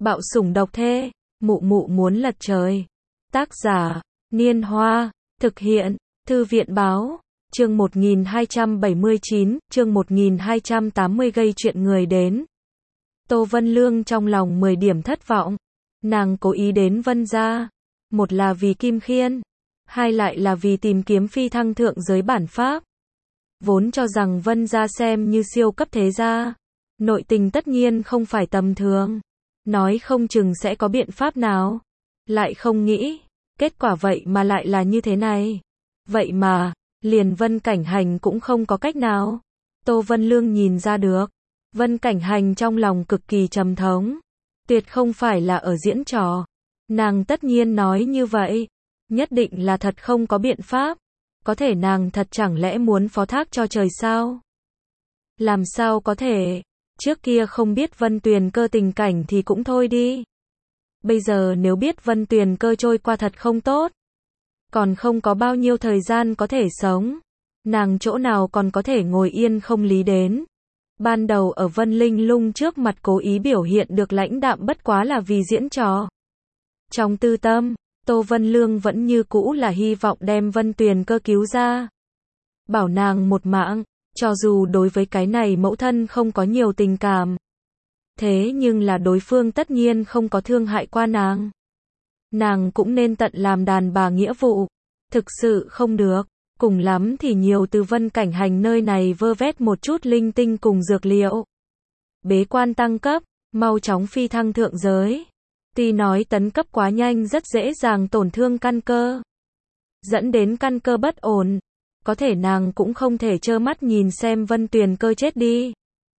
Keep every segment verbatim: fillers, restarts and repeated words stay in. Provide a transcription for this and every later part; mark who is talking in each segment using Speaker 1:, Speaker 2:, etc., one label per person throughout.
Speaker 1: Bạo sủng độc thê, mụ mụ muốn lật trời. Tác giả, Niên Hoa, thực hiện, Thư viện Báo, chương một nghìn hai trăm bảy mươi chín, chương một nghìn hai trăm tám mươi gây chuyện người đến. Tô Vân Lương trong lòng mười điểm thất vọng. Nàng cố ý đến Vân gia, một là vì Kim Khiên, hai lại là vì tìm kiếm phi thăng thượng giới bản pháp. Vốn cho rằng Vân gia xem như siêu cấp thế gia, nội tình tất nhiên không phải tầm thường, nói không chừng sẽ có biện pháp nào. Lại không nghĩ, kết quả vậy mà lại là như thế này. Vậy mà, liền Vân Cảnh Hành cũng không có cách nào. Tô Vân Lương nhìn ra được, Vân Cảnh Hành trong lòng cực kỳ trầm thống, tuyệt không phải là ở diễn trò. Nàng tất nhiên nói như vậy, nhất định là thật không có biện pháp. Có thể nàng thật chẳng lẽ muốn phó thác cho trời sao? Làm sao có thể? Trước kia không biết Vân Tuyền Cơ tình cảnh thì cũng thôi đi. Bây giờ nếu biết Vân Tuyền Cơ trôi qua thật không tốt, còn không có bao nhiêu thời gian có thể sống, nàng chỗ nào còn có thể ngồi yên không lý đến. Ban đầu ở Vân Linh Lung trước mặt cố ý biểu hiện được lãnh đạm bất quá là vì diễn trò. Trong tư tâm, Tô Vân Lương vẫn như cũ là hy vọng đem Vân Tuyền Cơ cứu ra, bảo nàng một mạng, cho dù đối với cái này mẫu thân không có nhiều tình cảm. Thế nhưng là đối phương tất nhiên không có thương hại qua nàng. Nàng cũng nên tận làm đàn bà nghĩa vụ. Thực sự không được, cùng lắm thì nhiều từ Vân Cảnh Hành nơi này vơ vét một chút linh tinh cùng dược liệu. Bế quan tăng cấp, mau chóng phi thăng thượng giới. Tuy nói tấn cấp quá nhanh rất dễ dàng tổn thương căn cơ, dẫn đến căn cơ bất ổn. Có thể nàng cũng không thể trơ mắt nhìn xem Vân Tuyền Cơ chết đi.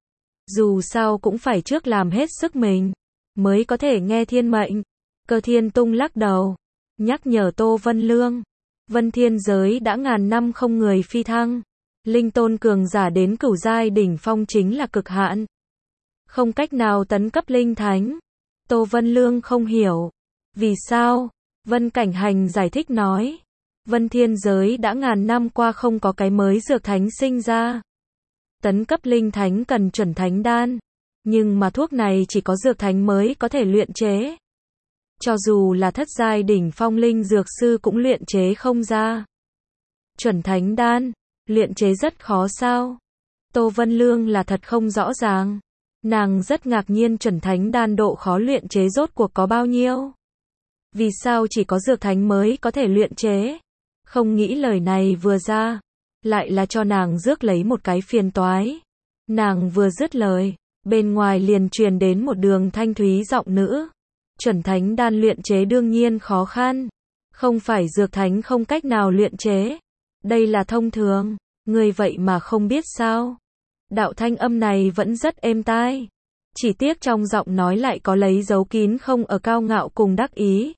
Speaker 1: Dù sao cũng phải trước làm hết sức mình, mới có thể nghe thiên mệnh. Cơ Thiên Tung lắc đầu, nhắc nhở Tô Vân Lương. Vân Thiên giới đã ngàn năm không người phi thăng. Linh tôn cường giả đến cửu giai đỉnh phong chính là cực hạn. Không cách nào tấn cấp linh thánh. Tô Vân Lương không hiểu. Vì sao? Vân Cảnh Hành giải thích nói. Vân Thiên giới đã ngàn năm qua không có cái mới dược thánh sinh ra. Tấn cấp linh thánh cần chuẩn thánh đan. Nhưng mà thuốc này chỉ có dược thánh mới có thể luyện chế. Cho dù là thất giai đỉnh phong linh dược sư cũng luyện chế không ra. Chuẩn thánh đan, luyện chế rất khó sao? Tô Vân Lương là thật không rõ ràng. Nàng rất ngạc nhiên chuẩn thánh đan độ khó luyện chế rốt cuộc có bao nhiêu. Vì sao chỉ có dược thánh mới có thể luyện chế? Không nghĩ lời này vừa ra, lại là cho nàng rước lấy một cái phiền toái. Nàng vừa dứt lời, bên ngoài liền truyền đến một đường thanh thúy giọng nữ. Chuẩn thánh đan luyện chế đương nhiên khó khăn. Không phải dược thánh không cách nào luyện chế. Đây là thông thường. Người vậy mà không biết sao? Đạo thanh âm này vẫn rất êm tai. Chỉ tiếc trong giọng nói lại có lấy dấu kín không ở cao ngạo cùng đắc ý.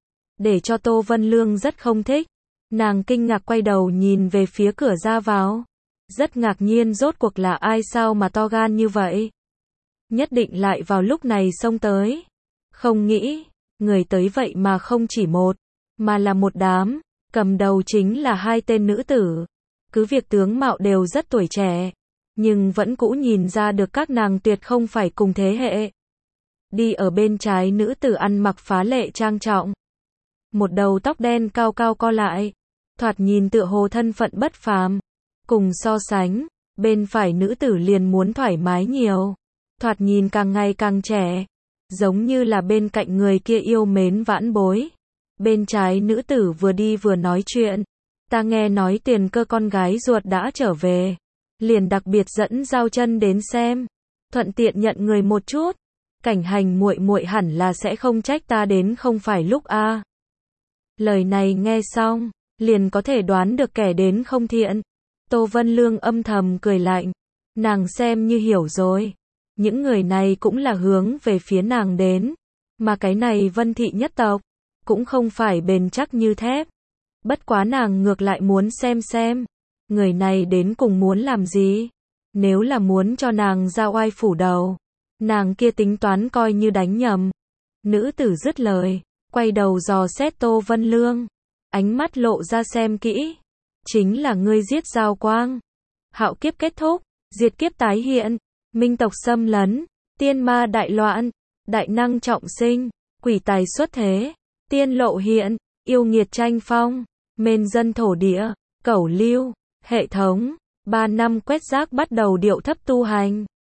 Speaker 1: Để cho Tô Vân Lương rất không thích. Nàng kinh ngạc quay đầu nhìn về phía cửa ra vào. Rất ngạc nhiên rốt cuộc là ai sao mà to gan như vậy. Nhất định lại vào lúc này xông tới. Không nghĩ, người tới vậy mà không chỉ một, mà là một đám. Cầm đầu chính là hai tên nữ tử. Cứ việc tướng mạo đều rất tuổi trẻ, nhưng vẫn cũ nhìn ra được các nàng tuyệt không phải cùng thế hệ. Đi ở bên trái nữ tử ăn mặc phá lệ trang trọng. Một đầu tóc đen cao cao co lại, thoạt nhìn tựa hồ thân phận bất phàm. Cùng so sánh, bên phải nữ tử liền muốn thoải mái nhiều. Thoạt nhìn càng ngày càng trẻ, giống như là bên cạnh người kia yêu mến vãn bối. Bên trái nữ tử vừa đi vừa nói chuyện. Ta nghe nói Tiền Cơ con gái ruột đã trở về, liền đặc biệt dẫn Giao Chân đến xem, thuận tiện nhận người một chút. Cảnh Hành muội muội hẳn là sẽ không trách ta đến không phải lúc a. Lời này nghe xong, liền có thể đoán được kẻ đến không thiện. Tô Vân Lương âm thầm cười lạnh, nàng xem như hiểu rồi. Những người này cũng là hướng về phía nàng đến, mà cái này Vân thị nhất tộc cũng không phải bền chắc như thép. Bất quá nàng ngược lại muốn xem xem, người này đến cùng muốn làm gì. Nếu là muốn cho nàng ra oai phủ đầu, nàng kia tính toán coi như đánh nhầm. Nữ tử dứt lời, quay đầu dò xét Tô Vân Lương, ánh mắt lộ ra xem kỹ. Chính là ngươi giết Giao Quang. Hạo kiếp kết thúc, diệt kiếp tái hiện, minh tộc xâm lấn, tiên ma đại loạn, đại năng trọng sinh, quỷ tài xuất thế, tiên lộ hiện, yêu nghiệt tranh phong, mên dân thổ địa, cẩu lưu, hệ thống, ba năm quét rác bắt đầu điệu thấp tu hành.